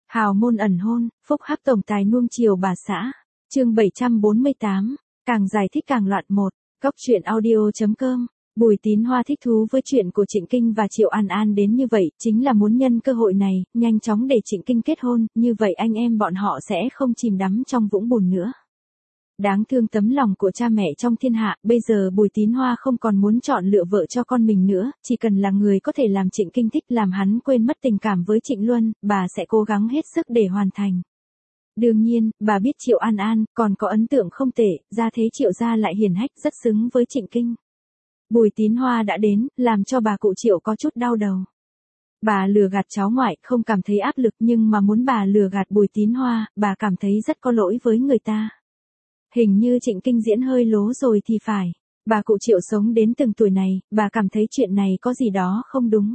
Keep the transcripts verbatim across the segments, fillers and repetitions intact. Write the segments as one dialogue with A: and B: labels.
A: Hào môn ẩn hôn, phúc hắc tổng tài nuông chiều bà xã. Chương bảy trăm bốn mươi tám, càng giải thích càng loạn một. Góc truyện audio.com. Bùi Tín Hoa thích thú với chuyện của Trịnh Kinh và Triệu An An đến như vậy, chính là muốn nhân cơ hội này, nhanh chóng để Trịnh Kinh kết hôn, như vậy anh em bọn họ sẽ không chìm đắm trong vũng bùn nữa. Đáng thương tấm lòng của cha mẹ trong thiên hạ, bây giờ Bùi Tín Hoa không còn muốn chọn lựa vợ cho con mình nữa, chỉ cần là người có thể làm Trịnh Kinh thích, làm hắn quên mất tình cảm với Trịnh Luân, bà sẽ cố gắng hết sức để hoàn thành. Đương nhiên, bà biết Triệu An An, còn có ấn tượng không tệ, gia thế Triệu gia lại hiển hách, rất xứng với Trịnh Kinh. Bùi Tín Hoa đã đến, làm cho bà cụ Triệu có chút đau đầu. Bà lừa gạt cháu ngoại, không cảm thấy áp lực, nhưng mà muốn bà lừa gạt Bùi Tín Hoa, bà cảm thấy rất có lỗi với người ta. Hình như Trịnh Kinh diễn hơi lố rồi thì phải. Bà cụ Triệu sống đến từng tuổi này, bà cảm thấy chuyện này có gì đó không đúng.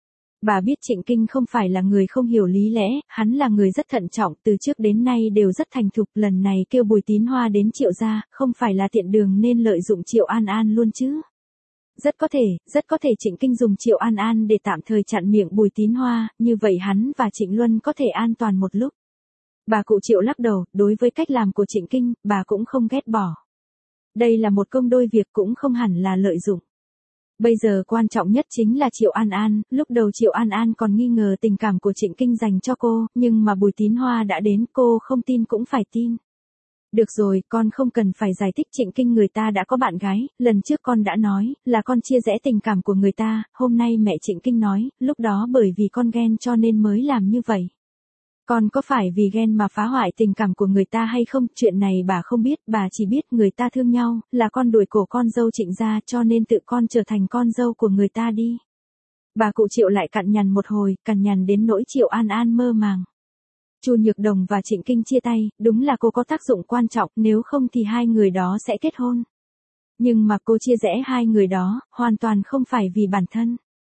A: Bà biết Trịnh Kinh không phải là người không hiểu lý lẽ, hắn là người rất thận trọng, từ trước đến nay đều rất thành thục, lần này kêu Bùi Tín Hoa đến Triệu gia, không phải là tiện đường nên lợi dụng Triệu An An luôn chứ. Rất có thể, rất có thể Trịnh Kinh dùng Triệu An An để tạm thời chặn miệng Bùi Tín Hoa, như vậy hắn và Trịnh Luân có thể an toàn một lúc. Bà cụ Triệu lắc đầu, đối với cách làm của Trịnh Kinh, bà cũng không ghét bỏ. Đây là một công đôi việc, cũng không hẳn là lợi dụng. Bây giờ quan trọng nhất chính là Triệu An An, lúc đầu Triệu An An còn nghi ngờ tình cảm của Trịnh Kinh dành cho cô, nhưng mà Bùi Tín Hoa đã đến, cô không tin cũng phải tin. Được rồi, con không cần phải giải thích, Trịnh Kinh người ta đã có bạn gái, lần trước con đã nói, là con chia rẽ tình cảm của người ta, hôm nay mẹ Trịnh Kinh nói, lúc đó bởi vì con ghen cho nên mới làm như vậy. Con có phải vì ghen mà phá hoại tình cảm của người ta hay không, chuyện này bà không biết, bà chỉ biết người ta thương nhau, là con đuổi cổ con dâu Trịnh gia cho nên tự con trở thành con dâu của người ta đi. Bà cụ Triệu lại cằn nhằn một hồi, cằn nhằn đến nỗi Triệu An An mơ màng. Chu Nhược Đồng và Trịnh Kinh chia tay, đúng là cô có tác dụng quan trọng, nếu không thì hai người đó sẽ kết hôn. Nhưng mà cô chia rẽ hai người đó, hoàn toàn không phải vì bản thân.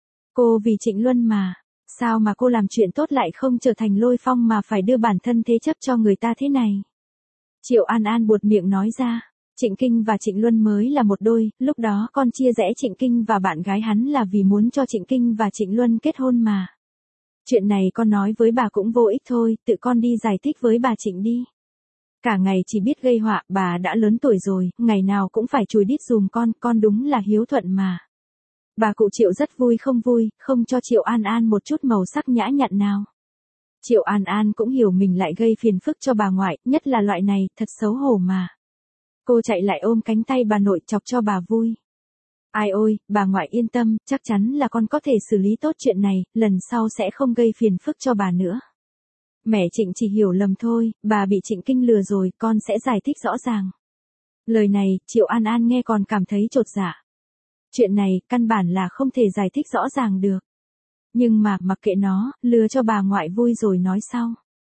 A: Cô vì Trịnh Luân mà. Sao mà cô làm chuyện tốt lại không trở thành Lôi Phong mà phải đưa bản thân thế chấp cho người ta thế này? Triệu An An buột miệng nói ra, Trịnh Kinh và Trịnh Luân mới là một đôi, lúc đó con chia rẽ Trịnh Kinh và bạn gái hắn là vì muốn cho Trịnh Kinh và Trịnh Luân kết hôn mà. Chuyện này con nói với bà cũng vô ích thôi, tự con đi giải thích với bà Trịnh đi. Cả ngày chỉ biết gây họa, bà đã lớn tuổi rồi, ngày nào cũng phải chùi đít dùm con, con đúng là hiếu thuận mà. Bà cụ Triệu rất vui không vui, không cho Triệu An An một chút màu sắc nhã nhặn nào. Triệu An An cũng hiểu mình lại gây phiền phức cho bà ngoại, nhất là loại này, thật xấu hổ mà. Cô chạy lại ôm cánh tay bà nội chọc cho bà vui. Ai ôi, bà ngoại yên tâm, chắc chắn là con có thể xử lý tốt chuyện này, lần sau sẽ không gây phiền phức cho bà nữa. Mẹ Trịnh chỉ hiểu lầm thôi, bà bị Trịnh Kinh lừa rồi, con sẽ giải thích rõ ràng. Lời này, Triệu An An nghe còn cảm thấy chột dạ. Chuyện này, căn bản là không thể giải thích rõ ràng được. Nhưng mà, mặc kệ nó, lừa cho bà ngoại vui rồi nói sau.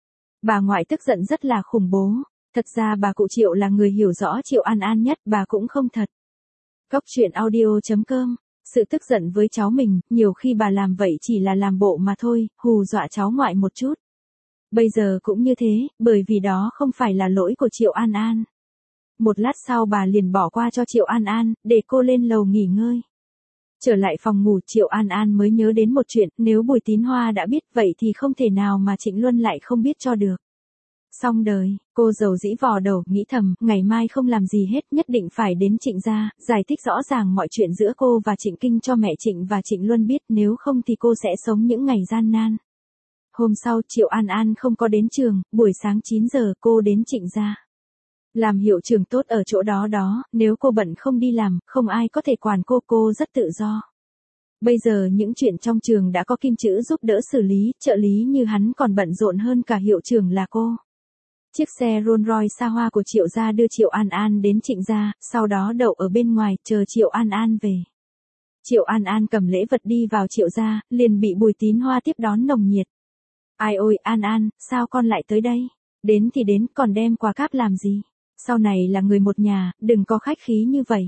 A: Bà ngoại tức giận rất là khủng bố. Thật ra bà cụ Triệu là người hiểu rõ Triệu An An nhất, bà cũng không thật. Góc truyện audio.com. Sự tức giận với cháu mình, nhiều khi bà làm vậy chỉ là làm bộ mà thôi, hù dọa cháu ngoại một chút. Bây giờ cũng như thế, bởi vì đó không phải là lỗi của Triệu An An. Một lát sau bà liền bỏ qua cho Triệu An An, để cô lên lầu nghỉ ngơi. Trở lại phòng ngủ, Triệu An An mới nhớ đến một chuyện, nếu Bùi Tín Hoa đã biết vậy thì không thể nào mà Trịnh Luân lại không biết cho được. Xong đời, cô dầu dĩ vò đầu, nghĩ thầm, ngày mai không làm gì hết, nhất định phải đến Trịnh gia, giải thích rõ ràng mọi chuyện giữa cô và Trịnh Kinh cho mẹ Trịnh và Trịnh Luân biết, nếu không thì cô sẽ sống những ngày gian nan. Hôm sau, Triệu An An không có đến trường, buổi sáng chín giờ cô đến Trịnh gia. Làm hiệu trưởng tốt ở chỗ đó đó, nếu cô bận không đi làm, không ai có thể quản cô, cô rất tự do. Bây giờ những chuyện trong trường đã có Kim Chữ giúp đỡ xử lý, trợ lý như hắn còn bận rộn hơn cả hiệu trưởng là cô. Chiếc xe Rolls Royce xa hoa của Triệu gia đưa Triệu An An đến Trịnh gia, sau đó đậu ở bên ngoài, chờ Triệu An An về. Triệu An An cầm lễ vật đi vào Triệu gia, liền bị Bùi Tín Hoa tiếp đón nồng nhiệt. Ai ôi, An An, sao con lại tới đây? Đến thì đến, còn đem quà cáp làm gì? Sau này là người một nhà, đừng có khách khí như vậy.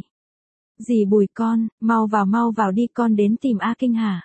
A: Dì Bùi con, mau vào mau vào đi, con đến tìm A Kinh hả?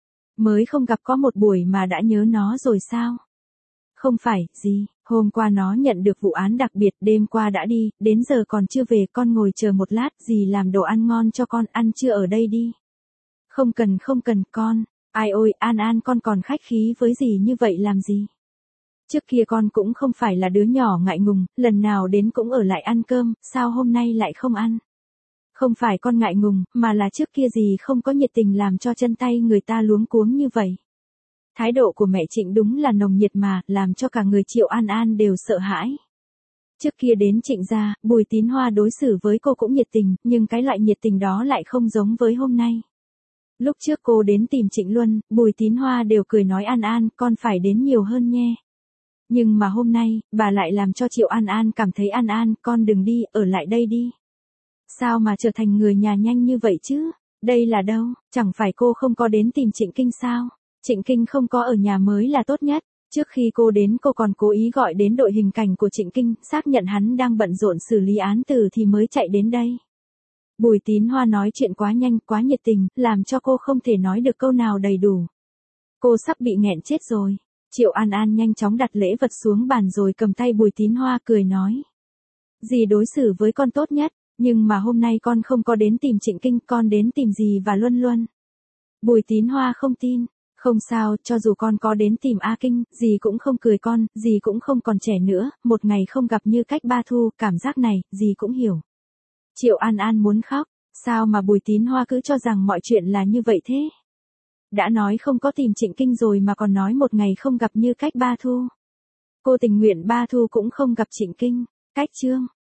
A: Mới không gặp có một buổi mà đã nhớ nó rồi sao? Không phải, dì, hôm qua nó nhận được vụ án đặc biệt, đêm qua đã đi, đến giờ còn chưa về, con ngồi chờ một lát, dì làm đồ ăn ngon cho con, ăn trưa ở đây đi. Không cần không cần con, ai ôi, An An con còn khách khí với dì như vậy làm gì? Trước kia con cũng không phải là đứa nhỏ ngại ngùng, lần nào đến cũng ở lại ăn cơm, sao hôm nay lại không ăn? Không phải con ngại ngùng, mà là trước kia gì không có nhiệt tình làm cho chân tay người ta luống cuống như vậy. Thái độ của mẹ Trịnh đúng là nồng nhiệt mà, làm cho cả người Triệu An An đều sợ hãi. Trước kia đến Trịnh gia, Bùi Tín Hoa đối xử với cô cũng nhiệt tình, nhưng cái loại nhiệt tình đó lại không giống với hôm nay. Lúc trước cô đến tìm Trịnh Luân, Bùi Tín Hoa đều cười nói An An, con phải đến nhiều hơn nhé. Nhưng mà hôm nay, bà lại làm cho Triệu An An cảm thấy An An, con đừng đi, ở lại đây đi. Sao mà trở thành người nhà nhanh như vậy chứ? Đây là đâu? Chẳng phải cô không có đến tìm Trịnh Kinh sao? Trịnh Kinh không có ở nhà mới là tốt nhất. Trước khi cô đến cô còn cố ý gọi đến đội hình cảnh của Trịnh Kinh, xác nhận hắn đang bận rộn xử lý án tử thì mới chạy đến đây. Bùi Tín Hoa nói chuyện quá nhanh, quá nhiệt tình, làm cho cô không thể nói được câu nào đầy đủ. Cô sắp bị nghẹn chết rồi. Triệu An An nhanh chóng đặt lễ vật xuống bàn rồi cầm tay Bùi Tín Hoa cười nói. Dì đối xử với con tốt nhất, nhưng mà hôm nay con không có đến tìm Trịnh Kinh, con đến tìm dì và Luân Luân. Bùi Tín Hoa không tin. Không sao, cho dù con có đến tìm A Kinh, dì cũng không cười con, dì cũng không còn trẻ nữa, một ngày không gặp Như Cách Ba Thu, cảm giác này, dì cũng hiểu. Triệu An An muốn khóc, sao mà Bùi Tín Hoa cứ cho rằng mọi chuyện là như vậy thế? Đã nói không có tìm Trịnh Kinh rồi mà còn nói một ngày không gặp Như Cách Ba Thu. Cô tình nguyện Ba Thu cũng không gặp Trịnh Kinh. Cách chương